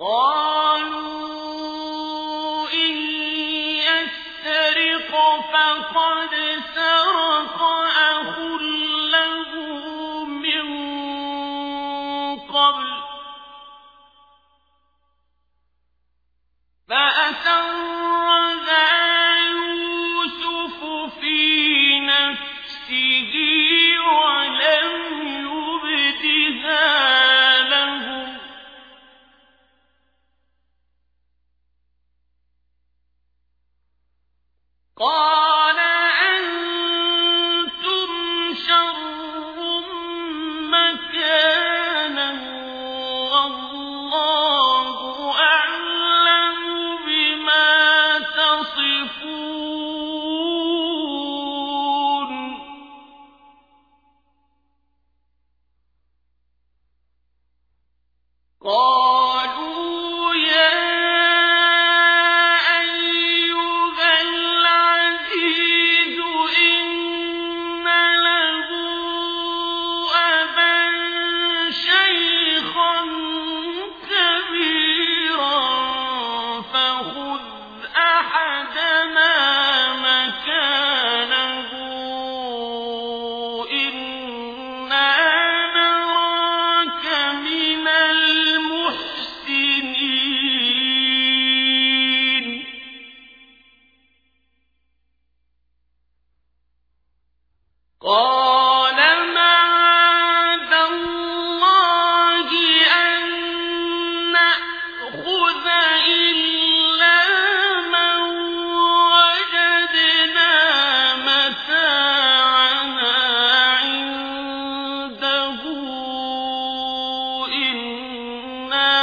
قالوا إن يسرق فقد سرق أخ له من قبل فأسرها يوسف في نفسه ولم يبدها لهم قال أنتم شر مكانا والله أعلم بما تصفون قالوا يا أيها العزيز إن له أبا شيخا كبيرا فخذ أحدنا مكانه إنا نراك من المحسنين قال معاذ الله أن نأخذ إلا من وجدنا متاعنا عنده إنا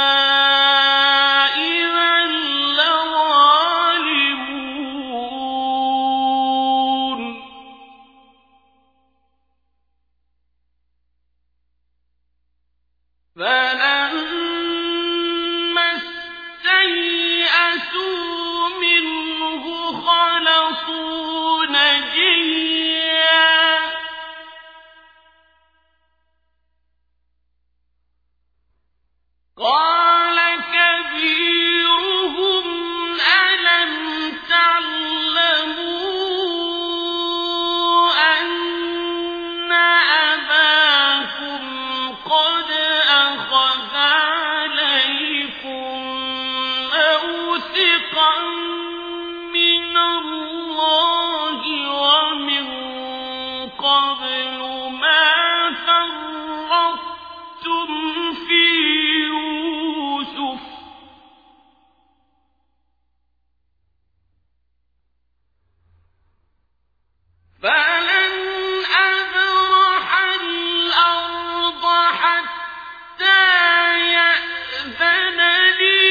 إذا لظالمون فلما استيئسوا منه خلصوا نجيا قال كبيرهم ألم تعلموا أن أباكم قد أخذ عليكم موثقا من الله ومن قبل ما فرطتم في يوسف فلن أبرح الأرض حتى يأذن لي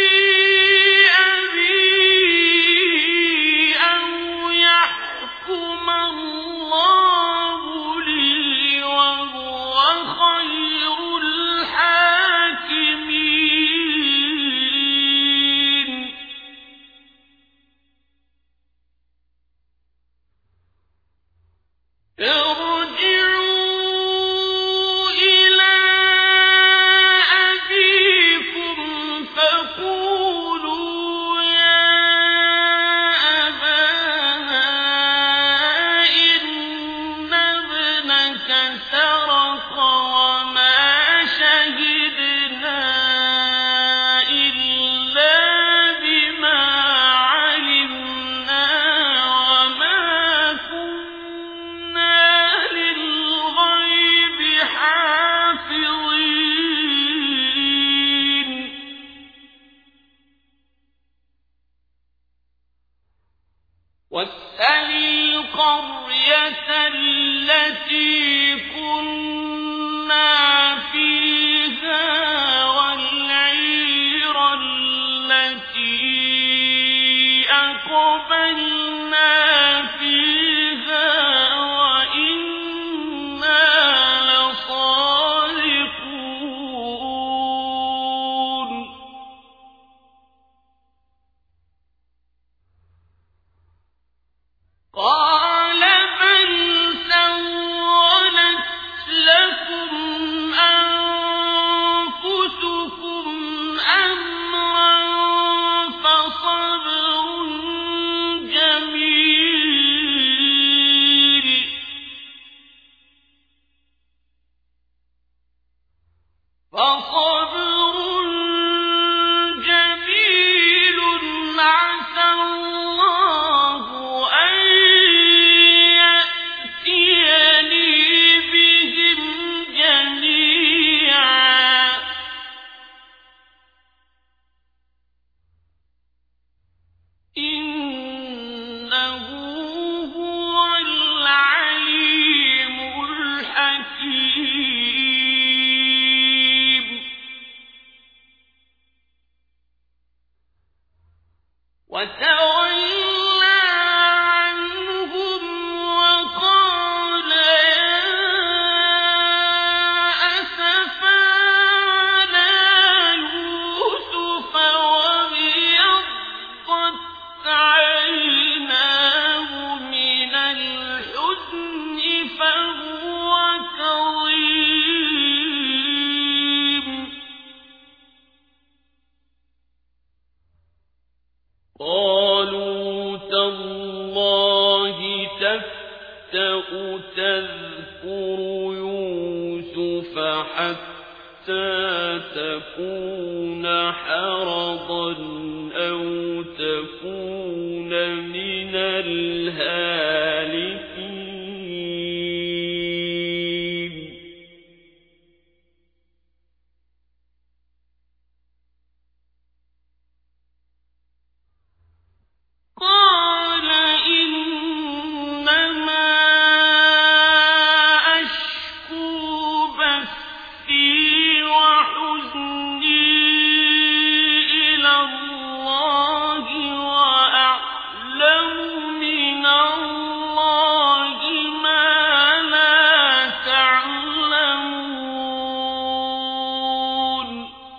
أبي أو يحكم الله لي وهو خير الحاكمين ارجعوا إلى أبيكم فقولوا يا أبانا إن ابنك سرق وما شهدنا إلا بما علمنا وما كنا للغيب حافظين واسأل القرية التي كنا فيها والعير التي أقبلنا فيها وإنا لصادقون قال بل سولت لكم أنفسكم أمرا إِنَّهُ هُوَ الْعَلِيمُ الْحَكِيمُ وَتَوَلَّى عَنْهُمْ وَقَالَ يَا أَسَفَىٰ عَلَىٰ يُوسُفَ وَابْيَضَّتْ عَيْنَاهُ مِنَ الْحُزْنِ فَهُوَ كَظِيمٌ قَالُوا تَاللَّهِ تَفْتَأُ تَذْكُرُ يُوسُفَ حَتَّىٰ تَكُونَ حَرَضًا أَوْ تَكُونَ مِنَ الْهَالِكِينَ قَالَ إِنَّمَا أَشْكُو بَثِّي وَحُزْنِي إِلَى اللَّهِ وَأَعْلَمُ مِنَ اللَّهِ مَا لَا تَعْلَمُونَ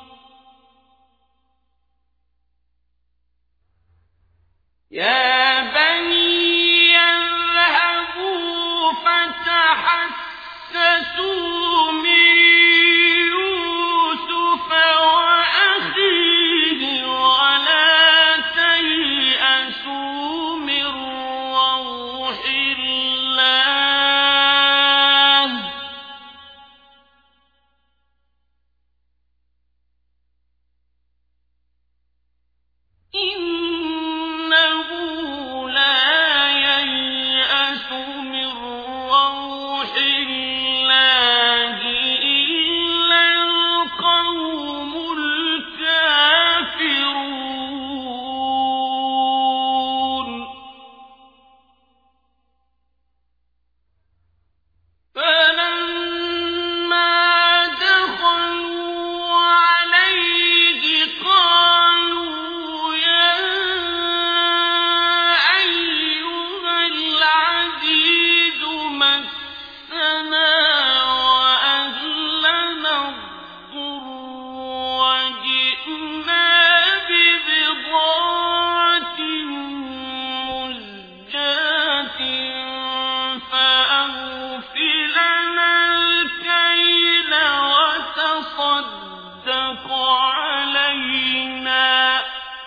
يَا بَنِيَّ اذْهَبُوا فَتَحَسَّسُوا مِن يُوسُفَ وَأَخِيهِ وَلَا تَيْأَسُوا مِن رَّوْحِ اللَّهِ ۖ إِنَّهُ لَا يَيْأَسُ مِن رَّوْحِ اللَّهِ إِلَّا الْقَوْمُ الْكَافِرُونَ فَلَمَّا دَخَلُوا عَلَيْهِ قَالُوا يَا أَيُّهَا الْعَزِيزُ مَسَّنَا وَأَهْلَنَا الضُّرُّ وَجِئْنَا بِبِضَاعَةٍ مُزْجَاةٍ فَأَوْفِ لَنَا الْكَيْلَ وَتَصَدَّقْ عَلَيْنَا ۖ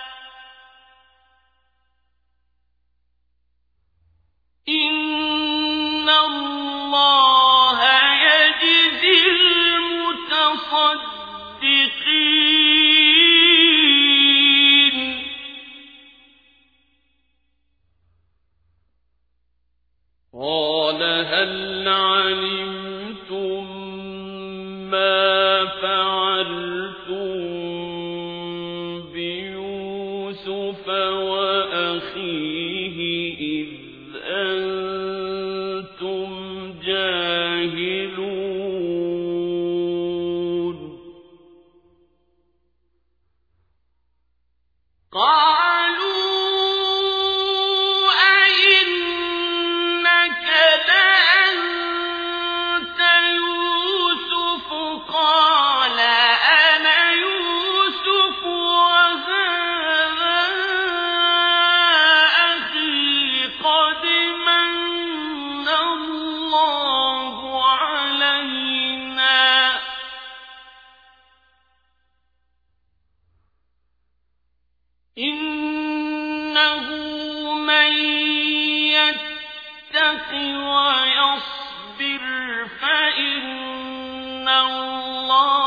إِنَّ اللَّهَ يَجْزِي الْمُتَصَدِّقِينَ قَالَ هَلْ عَلِمْتُم مَّا فَعَلْتُم بِيُوسُفَ وَأَخِيهِ إِذْ أَنتُمْ جَاهِلُونَ قَالُوا أَئِنَّكَ لَأَنتَ يُوسُفُ قَالَ أَنَا يُوسُفُ وَهَٰذَا أَخِي قَدْ مَنَّ اللَّهُ عَلَيْنَا إِنَّهُ مَن يَتَّقِ وَيَصْبِرْ فَإِنَّ اللَّهَ